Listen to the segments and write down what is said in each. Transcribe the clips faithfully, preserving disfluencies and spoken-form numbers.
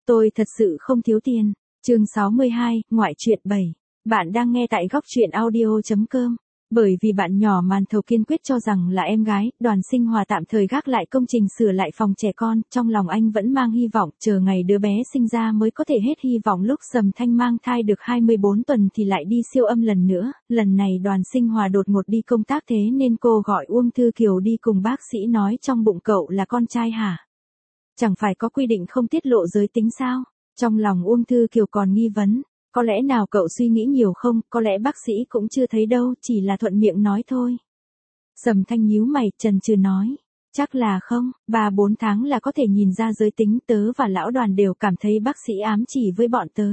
Tôi thật sự không thiếu tiền. Chương sáu mươi hai, ngoại truyện bảy. Bạn đang nghe tại góc truyện audio chấm com. Bởi vì bạn nhỏ Màn Thầu kiên quyết cho rằng là em gái, Đoàn Sinh Hòa tạm thời gác lại công trình sửa lại phòng trẻ con, trong lòng anh vẫn mang hy vọng, chờ ngày đứa bé sinh ra mới có thể hết hy vọng. Lúc Sầm Thanh mang thai được hai mươi bốn tuần thì lại đi siêu âm lần nữa, lần này Đoàn Sinh Hòa đột ngột đi công tác, thế nên cô gọi Uông Thư Kiều đi cùng. Bác sĩ nói trong bụng cậu là con trai hả? Chẳng phải có quy định không tiết lộ giới tính sao? Trong lòng Uông Thư Kiều còn nghi vấn. Có lẽ nào cậu suy nghĩ nhiều không, có lẽ bác sĩ cũng chưa thấy đâu, chỉ là thuận miệng nói thôi. Sầm Thanh nhíu mày, chần chừ nói. Chắc là không, ba bốn tháng là có thể nhìn ra giới tính. Tớ và lão Đoàn đều cảm thấy bác sĩ ám chỉ với bọn tớ.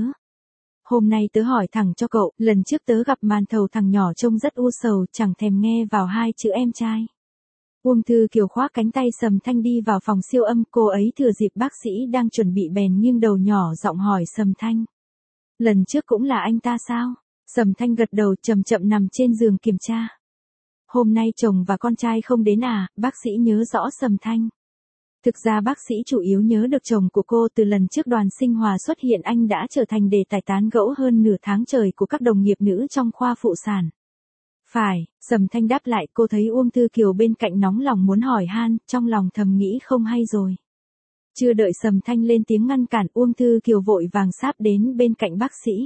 Hôm nay tớ hỏi thẳng cho cậu, lần trước tớ gặp Màn Thầu thằng nhỏ trông rất u sầu, chẳng thèm nghe vào hai chữ em trai. Uông Thư Kiều khoác cánh tay Sầm Thanh đi vào phòng siêu âm, cô ấy thừa dịp bác sĩ đang chuẩn bị bèn nghiêng đầu nhỏ giọng hỏi Sầm Thanh. Lần trước cũng là anh ta sao? Sầm Thanh gật đầu, chậm chậm nằm trên giường kiểm tra. Hôm nay chồng và con trai không đến à? Bác sĩ nhớ rõ Sầm Thanh. Thực ra bác sĩ chủ yếu nhớ được chồng của cô. Từ lần trước Đoàn Sinh Hòa xuất hiện, anh đã trở thành đề tài tán gẫu hơn nửa tháng trời của các đồng nghiệp nữ trong khoa phụ sản. Phải, Sầm Thanh đáp lại. Cô thấy Uông Thư Kiều bên cạnh nóng lòng muốn hỏi han, trong lòng thầm nghĩ không hay rồi. Chưa đợi Sầm Thanh lên tiếng ngăn cản, Uông Thư Kiều vội vàng sáp đến bên cạnh bác sĩ.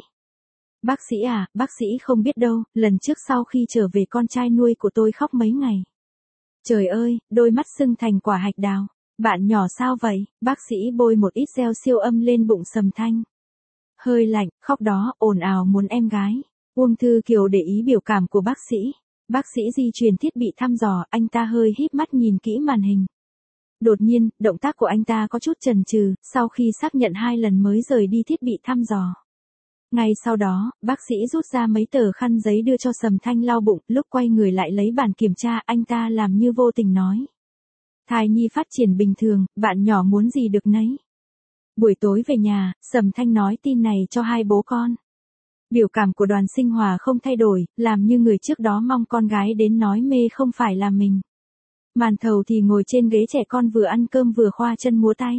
Bác sĩ à, bác sĩ không biết đâu, lần trước sau khi trở về con trai nuôi của tôi khóc mấy ngày. Trời ơi, đôi mắt sưng thành quả hạch đào. Bạn nhỏ sao vậy? Bác sĩ bôi một ít gel siêu âm lên bụng Sầm Thanh. Hơi lạnh, khóc đó, ồn ào muốn em gái. Uông Thư Kiều để ý biểu cảm của bác sĩ. Bác sĩ di chuyển thiết bị thăm dò, anh ta hơi híp mắt nhìn kỹ màn hình. Đột nhiên, động tác của anh ta có chút chần chừ, sau khi xác nhận hai lần mới rời đi thiết bị thăm dò. Ngay sau đó, bác sĩ rút ra mấy tờ khăn giấy đưa cho Sầm Thanh lau bụng, lúc quay người lại lấy bản kiểm tra, anh ta làm như vô tình nói. Thai nhi phát triển bình thường, bạn nhỏ muốn gì được nấy. Buổi tối về nhà, Sầm Thanh nói tin này cho hai bố con. Biểu cảm của Đoàn Sinh Hòa không thay đổi, làm như người trước đó mong con gái đến nói mê không phải là mình. Màn Thầu thì ngồi trên ghế trẻ con vừa ăn cơm vừa khoa chân múa tay.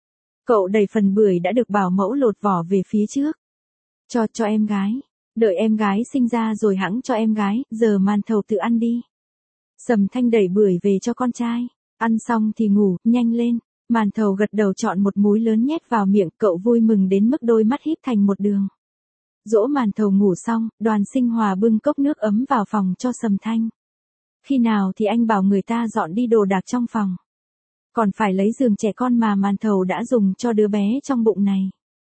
Cậu đẩy phần bưởi đã được bảo mẫu lột vỏ về phía trước. Cho cho em gái. Đợi em gái sinh ra rồi hẵng cho em gái, giờ Màn Thầu tự ăn đi. Sầm Thanh đẩy bưởi về cho con trai. Ăn xong thì ngủ, nhanh lên. Màn Thầu gật đầu chọn một múi lớn nhét vào miệng, cậu vui mừng đến mức đôi mắt híp thành một đường. Dỗ Màn Thầu ngủ xong, Đoàn Sinh Hòa bưng cốc nước ấm vào phòng cho Sầm Thanh. Khi nào thì anh bảo người ta dọn đi đồ đạc trong phòng. Còn phải lấy giường trẻ con mà Màn Thầu đã dùng cho đứa bé trong bụng này.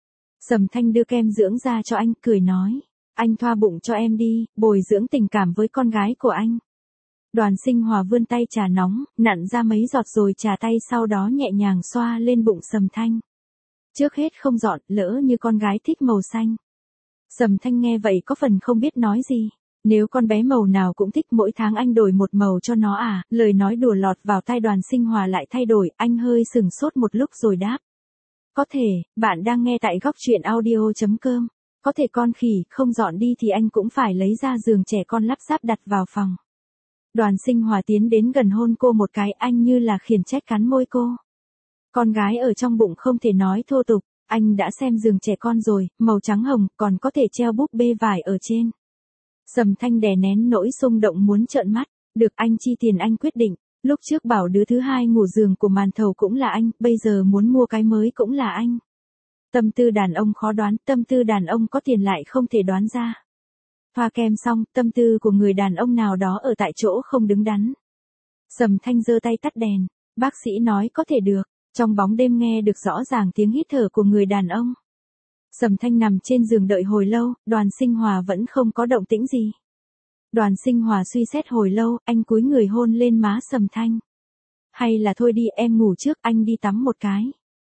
Sầm Thanh đưa kem dưỡng da cho anh, cười nói. Anh thoa bụng cho em đi, bồi dưỡng tình cảm với con gái của anh. Đoàn Sinh Hòa vươn tay trà nóng, nặn ra mấy giọt rồi trà tay, sau đó nhẹ nhàng xoa lên bụng Sầm Thanh. Trước hết không dọn, lỡ như con gái thích màu xanh. Sầm Thanh nghe vậy có phần không biết nói gì. Nếu con bé màu nào cũng thích, mỗi tháng anh đổi một màu cho nó à? Lời nói đùa lọt vào tai Đoàn Sinh Hòa lại thay đổi, anh hơi sừng sốt một lúc rồi đáp. Có thể, bạn đang nghe tại góc truyện audio chấm com. Có thể con khỉ, không dọn đi thì anh cũng phải lấy ra giường trẻ con lắp ráp đặt vào phòng. Đoàn Sinh Hòa tiến đến gần hôn cô một cái, anh như là khiển trách cắn môi cô. Con gái ở trong bụng không thể nói thô tục, anh đã xem giường trẻ con rồi, màu trắng hồng, còn có thể treo búp bê vải ở trên. Sầm Thanh đè nén nỗi xung động muốn trợn mắt, được anh chi tiền anh quyết định, lúc trước bảo đứa thứ hai ngủ giường của Màn Thầu cũng là anh, bây giờ muốn mua cái mới cũng là anh. Tâm tư đàn ông khó đoán, tâm tư đàn ông có tiền lại không thể đoán ra. Thoa kem xong, tâm tư của người đàn ông nào đó ở tại chỗ không đứng đắn. Sầm Thanh giơ tay tắt đèn, bác sĩ nói có thể được, trong bóng đêm nghe được rõ ràng tiếng hít thở của người đàn ông. Sầm Thanh nằm trên giường đợi hồi lâu, Đoàn Sinh Hòa vẫn không có động tĩnh gì. Đoàn Sinh Hòa suy xét hồi lâu, anh cúi người hôn lên má Sầm Thanh. Hay là thôi đi, em ngủ trước, anh đi tắm một cái.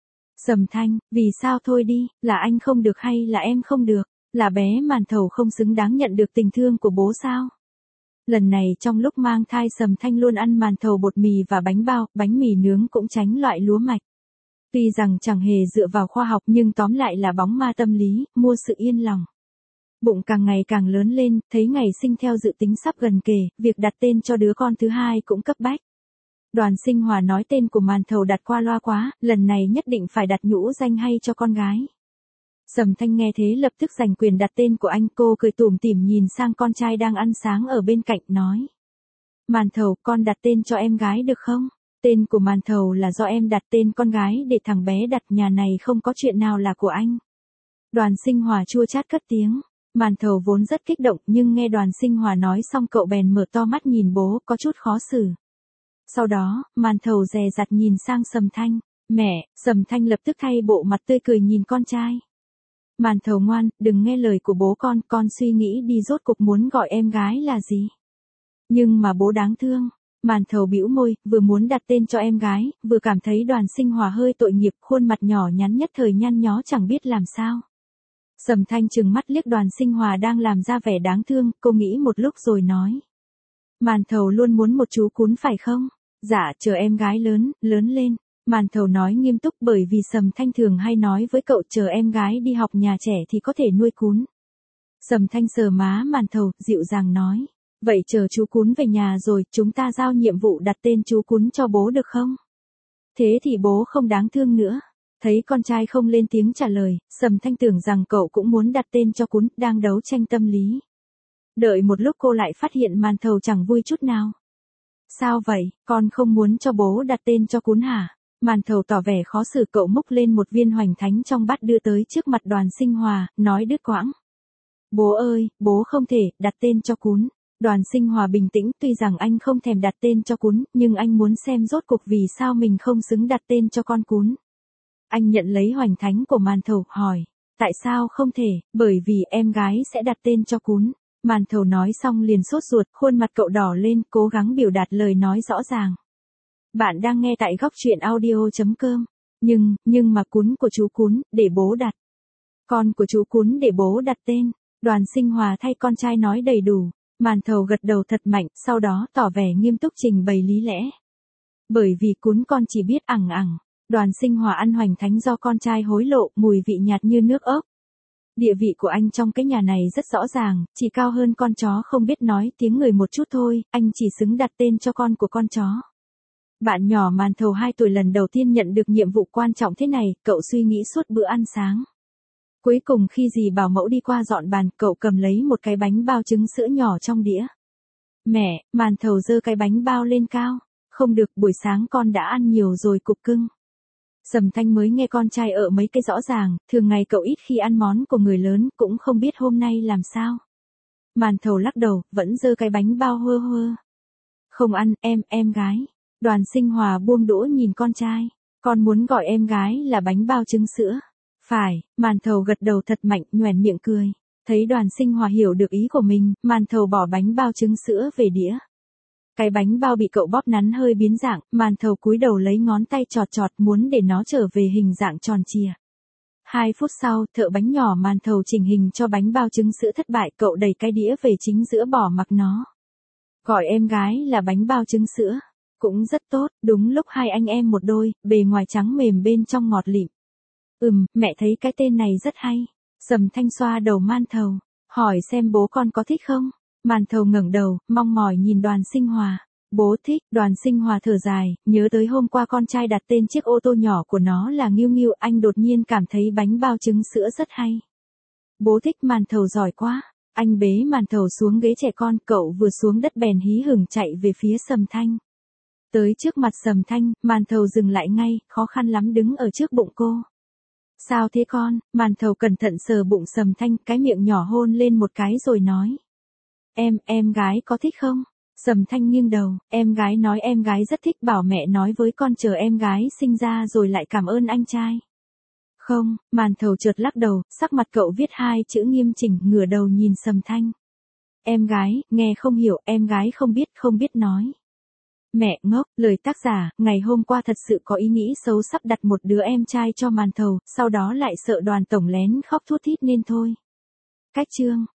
Sầm Thanh, vì sao thôi đi, là anh không được hay là em không được, là bé Màn Thầu không xứng đáng nhận được tình thương của bố sao? Lần này trong lúc mang thai Sầm Thanh luôn ăn Màn Thầu bột mì và bánh bao, bánh mì nướng cũng tránh loại lúa mạch. Tuy rằng chẳng hề dựa vào khoa học nhưng tóm lại là bóng ma tâm lý, mua sự yên lòng. Bụng càng ngày càng lớn lên, thấy ngày sinh theo dự tính sắp gần kề, việc đặt tên cho đứa con thứ hai cũng cấp bách. Đoàn Sinh Hòa nói tên của màn thầu đặt qua loa quá, lần này nhất định phải đặt nhũ danh hay cho con gái. Sầm Thanh nghe thế lập tức giành quyền đặt tên của anh, cô cười tủm tỉm nhìn sang con trai đang ăn sáng ở bên cạnh nói. Màn thầu, con đặt tên cho em gái được không? Tên của màn thầu là do em đặt, tên con gái để thằng bé đặt, nhà này không có chuyện nào là của anh. Đoàn Sinh Hòa chua chát cất tiếng. Màn thầu vốn rất kích động nhưng nghe Đoàn Sinh Hòa nói xong cậu bèn mở to mắt nhìn bố, có chút khó xử. Sau đó, màn thầu dè dặt nhìn sang Sầm Thanh. Mẹ, Sầm Thanh lập tức thay bộ mặt tươi cười nhìn con trai. Màn thầu ngoan, đừng nghe lời của bố con, con suy nghĩ đi rốt cục muốn gọi em gái là gì. Nhưng mà bố đáng thương. Màn thầu bĩu môi, vừa muốn đặt tên cho em gái, vừa cảm thấy Đoàn Sinh Hòa hơi tội nghiệp, khuôn mặt nhỏ nhắn nhất thời nhăn nhó chẳng biết làm sao. Sầm Thanh trừng mắt liếc Đoàn Sinh Hòa đang làm ra vẻ đáng thương, cô nghĩ một lúc rồi nói. Màn thầu luôn muốn một chú cún phải không? Dạ, chờ em gái lớn, lớn lên. Màn thầu nói nghiêm túc bởi vì Sầm Thanh thường hay nói với cậu chờ em gái đi học nhà trẻ thì có thể nuôi cún. Sầm Thanh sờ má màn thầu, dịu dàng nói. Vậy chờ chú cún về nhà rồi, chúng ta giao nhiệm vụ đặt tên chú cún cho bố được không? Thế thì bố không đáng thương nữa. Thấy con trai không lên tiếng trả lời, Sầm Thanh tưởng rằng cậu cũng muốn đặt tên cho cún, đang đấu tranh tâm lý. Đợi một lúc cô lại phát hiện màn thầu chẳng vui chút nào. Sao vậy, con không muốn cho bố đặt tên cho cún hả? Màn thầu tỏ vẻ khó xử, cậu múc lên một viên hoành thánh trong bát đưa tới trước mặt Đoàn Sinh Hòa, nói đứt quãng. Bố ơi, bố không thể đặt tên cho cún. Đoàn Sinh Hòa bình tĩnh, tuy rằng anh không thèm đặt tên cho cún, nhưng anh muốn xem rốt cuộc vì sao mình không xứng đặt tên cho con cún. Anh nhận lấy hoành thánh của màn thầu, hỏi, tại sao không thể, bởi vì em gái sẽ đặt tên cho cún. Màn thầu nói xong liền sốt ruột, khuôn mặt cậu đỏ lên, cố gắng biểu đạt lời nói rõ ràng. Bạn đang nghe tại góc truyện audio chấm com. Nhưng, nhưng mà cún của chú cún, để bố đặt. Con của chú cún để bố đặt tên. Đoàn Sinh Hòa thay con trai nói đầy đủ. Màn thầu gật đầu thật mạnh, sau đó tỏ vẻ nghiêm túc trình bày lý lẽ. Bởi vì cún con chỉ biết ẳng ẳng. Đoàn Sinh Hòa ăn hoành thánh do con trai hối lộ, mùi vị nhạt như nước ốc. Địa vị của anh trong cái nhà này rất rõ ràng, chỉ cao hơn con chó không biết nói tiếng người một chút thôi, anh chỉ xứng đặt tên cho con của con chó. Bạn nhỏ màn thầu hai tuổi lần đầu tiên nhận được nhiệm vụ quan trọng thế này, cậu suy nghĩ suốt bữa ăn sáng. Cuối cùng khi dì bảo mẫu đi qua dọn bàn, cậu cầm lấy một cái bánh bao trứng sữa nhỏ trong đĩa. Mẹ, màn thầu giơ cái bánh bao lên cao. Không được, buổi sáng con đã ăn nhiều rồi cục cưng. Sầm Thanh mới nghe con trai ở mấy cái rõ ràng, thường ngày cậu ít khi ăn món của người lớn, cũng không biết hôm nay làm sao. Màn thầu lắc đầu, vẫn giơ cái bánh bao hơ hơ. Không ăn, em, em gái. Đoàn Sinh Hòa buông đũa nhìn con trai. Con muốn gọi em gái là bánh bao trứng sữa. Phải, màn thầu gật đầu thật mạnh, nhoẻn miệng cười. Thấy Đoàn Sinh Hòa hiểu được ý của mình, màn thầu bỏ bánh bao trứng sữa về đĩa. Cái bánh bao bị cậu bóp nắn hơi biến dạng, màn thầu cúi đầu lấy ngón tay chọt chọt muốn để nó trở về hình dạng tròn trịa. Hai phút sau, thợ bánh nhỏ màn thầu chỉnh hình cho bánh bao trứng sữa thất bại, cậu đẩy cái đĩa về chính giữa bỏ mặc nó. Gọi em gái là bánh bao trứng sữa. Cũng rất tốt, đúng lúc hai anh em một đôi, bề ngoài trắng mềm bên trong ngọt lịm. Ừm, mẹ thấy cái tên này rất hay. Sầm Thanh xoa đầu màn thầu, hỏi xem bố con có thích không? Màn thầu ngẩng đầu, mong mỏi nhìn Đoàn Sinh Hòa. Bố thích. Đoàn Sinh Hòa thở dài, nhớ tới hôm qua con trai đặt tên chiếc ô tô nhỏ của nó là Nghiêu Nghiêu, anh đột nhiên cảm thấy bánh bao trứng sữa rất hay. Bố thích. Màn thầu giỏi quá. Anh bế màn thầu xuống ghế trẻ con, cậu vừa xuống đất bèn hí hửng chạy về phía Sầm Thanh. Tới trước mặt Sầm Thanh, màn thầu dừng lại ngay, khó khăn lắm đứng ở trước bụng cô. Sao thế con? Màn thầu cẩn thận sờ bụng Sầm Thanh, cái miệng nhỏ hôn lên một cái rồi nói. Em, em gái có thích không? Sầm Thanh nghiêng đầu, em gái nói em gái rất thích, bảo mẹ nói với con chờ em gái sinh ra rồi lại cảm ơn anh trai. Không, màn thầu chợt lắc đầu, sắc mặt cậu viết hai chữ nghiêm chỉnh, ngửa đầu nhìn Sầm Thanh. Em gái, nghe không hiểu, em gái không biết, không biết nói. Mẹ ngốc, lời tác giả, ngày hôm qua thật sự có ý nghĩ xấu sắp đặt một đứa em trai cho màn thầu, sau đó lại sợ Đoàn tổng lén khóc thút thít nên thôi. Cách chương